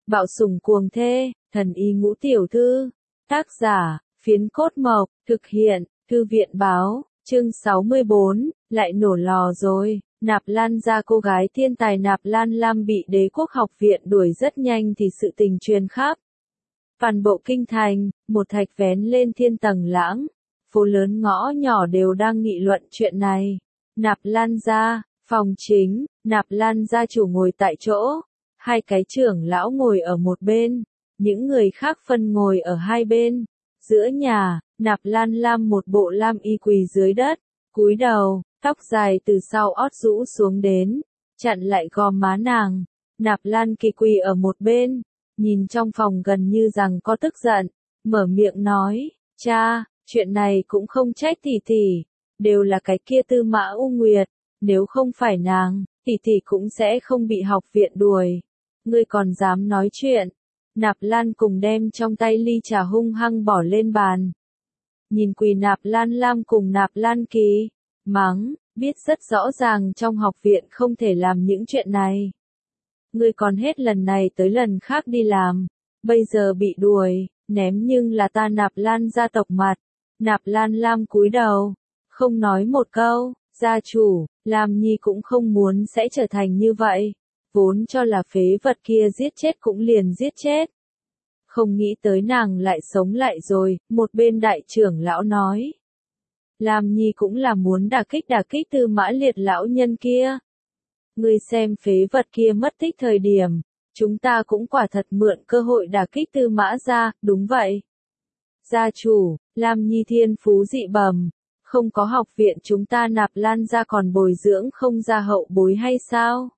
Bạo sủng cuồng thê, thần y ngũ tiểu thư. Tác giả, Phiến Cốt Mộc, thực hiện, Thư viện báo, chương 64, lại nổ lò rồi. Nạp Lan gia cô gái thiên tài Nạp Lan Lam bị Đế quốc học viện đuổi rất nhanh thì sự tình truyền khắp toàn bộ kinh thành, một thạch vén lên thiên tầng lãng, phố lớn ngõ nhỏ đều đang nghị luận chuyện này. Nạp Lan gia, phòng chính, Nạp Lan gia chủ ngồi tại chỗ, hai cái trưởng lão ngồi ở một bên, những người khác phân ngồi ở hai bên. Giữa nhà, Nạp Lan Lam một bộ lam y quỳ dưới đất, cúi đầu, tóc dài từ sau ót rũ xuống đến, chặn lại gò má nàng. Nạp Lan Kỳ quỳ ở một bên, nhìn trong phòng gần như rằng có tức giận, mở miệng nói, cha, chuyện này cũng không trách tỷ tỷ, đều là cái kia Tư Mã U Nguyệt, nếu không phải nàng, tỷ tỷ cũng sẽ không bị học viện đuổi. Ngươi còn dám nói chuyện? Nạp Lan cùng đem trong tay ly trà hung hăng bỏ lên bàn. Nhìn quỳ Nạp Lan Lam cùng Nạp Lan Kỳ, mắng, biết rất rõ ràng trong học viện không thể làm những chuyện này. Ngươi còn hết lần này tới lần khác đi làm, bây giờ bị đuổi, ném nhưng là ta Nạp Lan gia tộc mặt. Nạp Lan Lam cúi đầu, không nói một câu, gia chủ, Lam Nhi cũng không muốn sẽ trở thành như vậy, vốn cho là phế vật kia giết chết cũng liền giết chết. Không nghĩ tới nàng lại sống lại rồi, một bên đại trưởng lão nói. Lam Nhi cũng là muốn đả kích Tư Mã Liệt lão nhân kia. Ngươi xem phế vật kia mất tích thời điểm, chúng ta cũng quả thật mượn cơ hội đả kích Tư Mã gia, đúng vậy. Gia chủ, Lam Nhi thiên phú dị bẩm, không có học viện chúng ta Nạp Lan gia còn bồi dưỡng không ra hậu bối hay sao?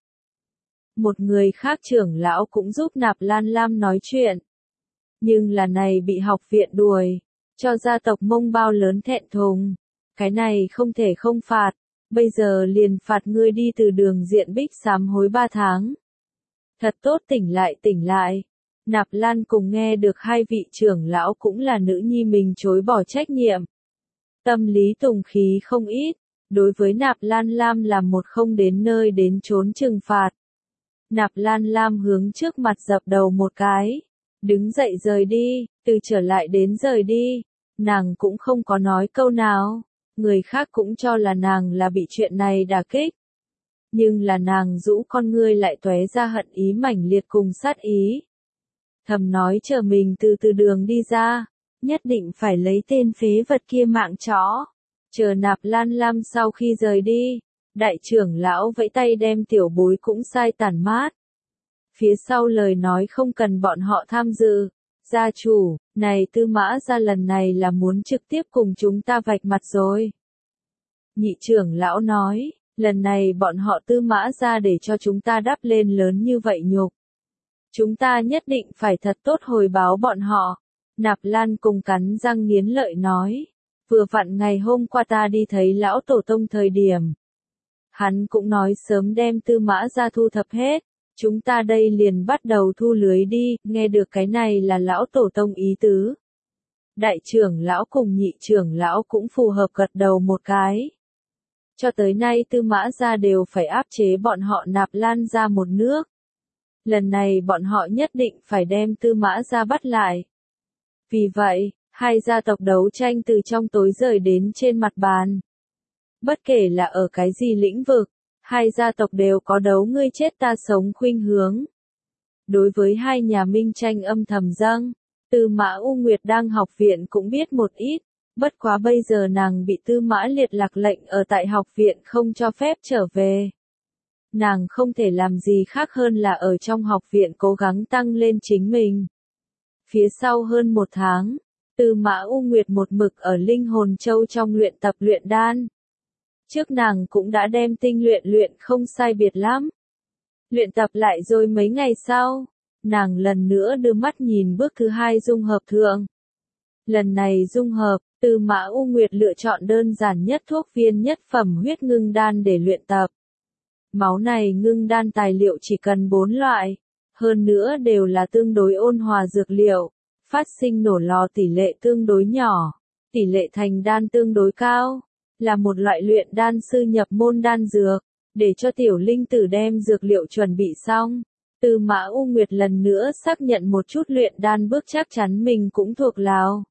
Một người khác trưởng lão cũng giúp Nạp Lan Lam nói chuyện. Nhưng là này bị học viện đuổi, cho gia tộc Mông bao lớn thẹn thùng. Cái này không thể không phạt, bây giờ liền phạt ngươi đi từ đường diện bích sám hối 3 tháng. Thật tốt tỉnh lại. Nạp Lan cùng nghe được hai vị trưởng lão cũng là nữ nhi mình chối bỏ trách nhiệm. Tâm lý tùng khí không ít, đối với Nạp Lan Lam là một không đến nơi đến chốn trừng phạt. Nạp Lan Lam hướng trước mặt dập đầu một cái, đứng dậy rời đi, từ trở lại đến rời đi, nàng cũng không có nói câu nào, người khác cũng cho là nàng là bị chuyện này đả kích. Nhưng là nàng rũ con ngươi lại tóe ra hận ý mãnh liệt cùng sát ý. Thầm nói chờ mình từ đường đi ra, nhất định phải lấy tên phế vật kia mạng chó. Chờ Nạp Lan Lam sau khi rời đi, đại trưởng lão vẫy tay đem tiểu bối cũng sai tản mát. Phía sau lời nói không cần bọn họ tham dự. Gia chủ, này Tư Mã gia lần này là muốn trực tiếp cùng chúng ta vạch mặt rồi. Nhị trưởng lão nói, lần này bọn họ Tư Mã gia để cho chúng ta đắp lên lớn như vậy nhục. Chúng ta nhất định phải thật tốt hồi báo bọn họ. Nạp Lan cùng cắn răng nghiến lợi nói, vừa vặn ngày hôm qua ta đi thấy lão tổ tông thời điểm. Hắn cũng nói sớm đem Tư Mã gia thu thập hết, chúng ta đây liền bắt đầu thu lưới đi, nghe được cái này là lão tổ tông ý tứ. Đại trưởng lão cùng nhị trưởng lão cũng phù hợp gật đầu một cái. Cho tới nay Tư Mã gia đều phải áp chế bọn họ Nạp Lan gia một nước. Lần này bọn họ nhất định phải đem Tư Mã gia bắt lại. Vì vậy, hai gia tộc đấu tranh từ trong tối rời đến trên mặt bàn. Bất kể là ở cái gì lĩnh vực, hai gia tộc đều có đấu ngươi chết ta sống khuynh hướng. Đối với hai nhà minh tranh âm thầm dâng, Tư Mã U Nguyệt đang học viện cũng biết một ít, bất quá bây giờ nàng bị Tư Mã Liệt lạc lệnh ở tại học viện không cho phép trở về. Nàng không thể làm gì khác hơn là ở trong học viện cố gắng tăng lên chính mình. Phía sau hơn 1 tháng, Tư Mã U Nguyệt một mực ở Linh Hồn Châu trong luyện tập luyện đan. Trước nàng cũng đã đem tinh luyện không sai biệt lắm. Luyện tập lại rồi mấy ngày sau, nàng lần nữa đưa mắt nhìn bước thứ 2 dung hợp thượng. Lần này dung hợp, Tư Mã U Nguyệt lựa chọn đơn giản nhất thuốc viên nhất phẩm huyết ngưng đan để luyện tập. Máu này ngưng đan tài liệu chỉ cần 4 loại, hơn nữa đều là tương đối ôn hòa dược liệu, phát sinh nổ lò tỷ lệ tương đối nhỏ, tỷ lệ thành đan tương đối cao, là một loại luyện đan sư nhập môn đan dược, để cho tiểu linh tử đem dược liệu chuẩn bị xong, Tư Mã U Nguyệt lần nữa xác nhận một chút luyện đan bước chắc chắn mình cũng thuộc lào.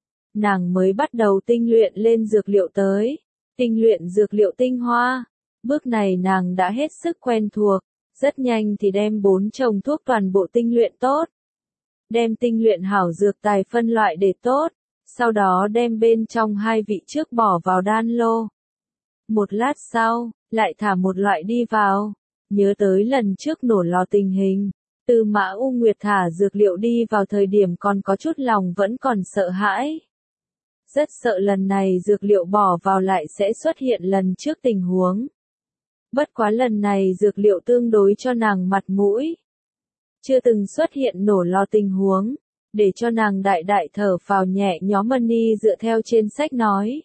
Nàng mới bắt đầu tinh luyện lên dược liệu tới. Tinh luyện dược liệu tinh hoa. Bước này nàng đã hết sức quen thuộc. Rất nhanh thì đem 4 chồng thuốc toàn bộ tinh luyện tốt. Đem tinh luyện hảo dược tài phân loại để tốt. Sau đó đem bên trong 2 vị trước bỏ vào đan lô. Một lát sau, lại thả một loại đi vào. Nhớ tới lần trước nổ lò tình hình. Tư Mã U Nguyệt thả dược liệu đi vào thời điểm còn có chút lòng vẫn còn sợ hãi. Rất sợ lần này dược liệu bỏ vào lại sẽ xuất hiện lần trước tình huống. Bất quá lần này dược liệu tương đối cho nàng mặt mũi. Chưa từng xuất hiện nổ lò tình huống. Để cho nàng đại đại thở phào nhẹ nhõm. Money dựa theo trên sách nói.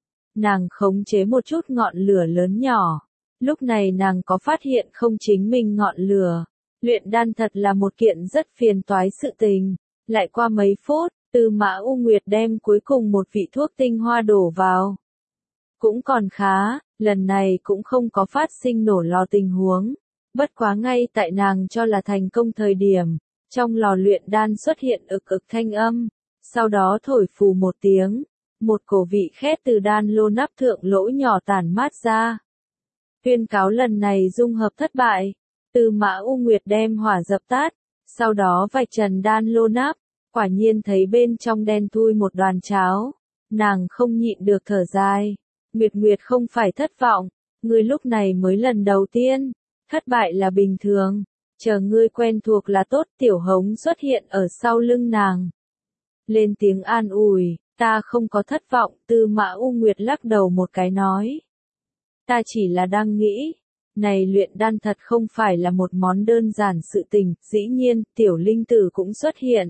Nàng khống chế một chút ngọn lửa lớn nhỏ. Lúc này nàng có phát hiện không chính mình ngọn lửa. Luyện đan thật là một kiện rất phiền toái sự tình. Lại qua mấy phút, Tư Mã U Nguyệt đem cuối cùng một vị thuốc tinh hoa đổ vào. Cũng còn khá, lần này cũng không có phát sinh nổ lò tình huống. Bất quá ngay tại nàng cho là thành công thời điểm, trong lò luyện đan xuất hiện ực ực thanh âm. Sau đó thổi phù một tiếng, một cổ vị khét từ đan lô nắp thượng lỗ nhỏ tản mát ra. Tuyên cáo lần này dung hợp thất bại. Tư Mã U Nguyệt đem hỏa dập tắt, sau đó vạch trần đan lô nắp, quả nhiên thấy bên trong đen thui một đoàn cháo. Nàng không nhịn được thở dài. Nguyệt Nguyệt không phải thất vọng, ngươi lúc này mới lần đầu tiên, thất bại là bình thường, chờ ngươi quen thuộc là tốt. Tiểu Hống xuất hiện ở sau lưng nàng. Lên tiếng an ủi, ta không có thất vọng. Tư Mã U Nguyệt lắc đầu một cái nói. Ta chỉ là đang nghĩ, này luyện đan thật không phải là một món đơn giản sự tình. Dĩ nhiên, tiểu linh tử cũng xuất hiện.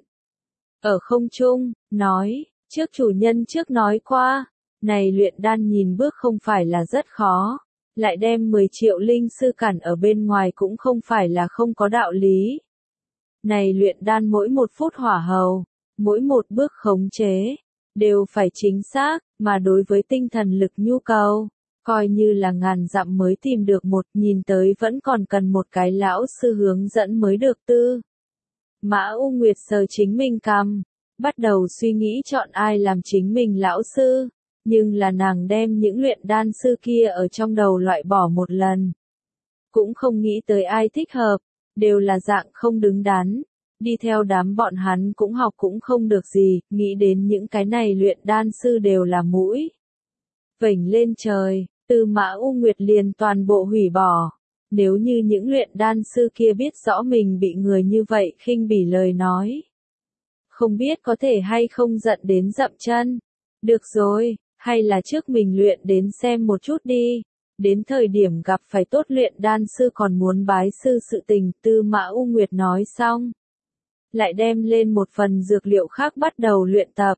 Ở không trung, nói, trước chủ nhân trước nói qua, này luyện đan nhìn bước không phải là rất khó, lại đem 10 triệu linh sư cản ở bên ngoài cũng không phải là không có đạo lý. Này luyện đan mỗi một phút hỏa hầu, mỗi một bước khống chế, đều phải chính xác, mà đối với tinh thần lực nhu cầu, coi như là ngàn dặm mới tìm được một, nhìn tới vẫn còn cần một cái lão sư hướng dẫn mới được. Tư Mã U Nguyệt sờ chính mình cằm, bắt đầu suy nghĩ chọn ai làm chính mình lão sư, nhưng là nàng đem những luyện đan sư kia ở trong đầu loại bỏ một lần. Cũng không nghĩ tới ai thích hợp, đều là dạng không đứng đắn, đi theo đám bọn hắn cũng học cũng không được gì, nghĩ đến những cái này luyện đan sư đều là mũi vểnh lên trời. Tư Mã U Nguyệt liền toàn bộ hủy bỏ. Nếu như những luyện đan sư kia biết rõ mình bị người như vậy khinh bỉ lời nói, không biết có thể hay không giận đến dậm chân. Được rồi, hay là trước mình luyện đến xem một chút đi. Đến thời điểm gặp phải tốt luyện đan sư còn muốn bái sư sự tình. Tư Mã U Nguyệt nói xong, lại đem lên một phần dược liệu khác bắt đầu luyện tập.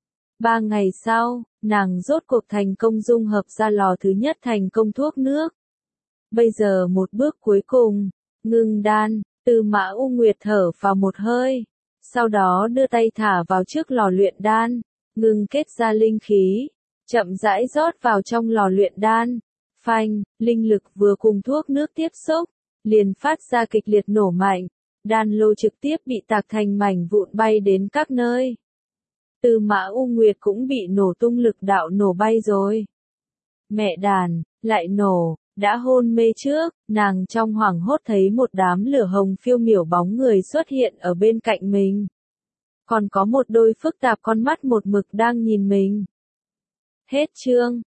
3 ngày sau, nàng rốt cuộc thành công dung hợp ra lò thứ nhất thành công thuốc nước. Bây giờ một bước cuối cùng, ngưng đan. Tư Mã U Nguyệt thở vào một hơi, sau đó đưa tay thả vào trước lò luyện đan, ngưng kết ra linh khí, chậm rãi rót vào trong lò luyện đan. Phanh, linh lực vừa cùng thuốc nước tiếp xúc, liền phát ra kịch liệt nổ mạnh, đan lô trực tiếp bị tạc thành mảnh vụn bay đến các nơi. Tư Mã U Nguyệt cũng bị nổ tung lực đạo nổ bay rồi. Mẹ đàn, lại nổ. Đã hôn mê trước, nàng trong hoảng hốt thấy một đám lửa hồng phiêu miểu bóng người xuất hiện ở bên cạnh mình. Còn có một đôi phức tạp con mắt một mực đang nhìn mình. Hết chương.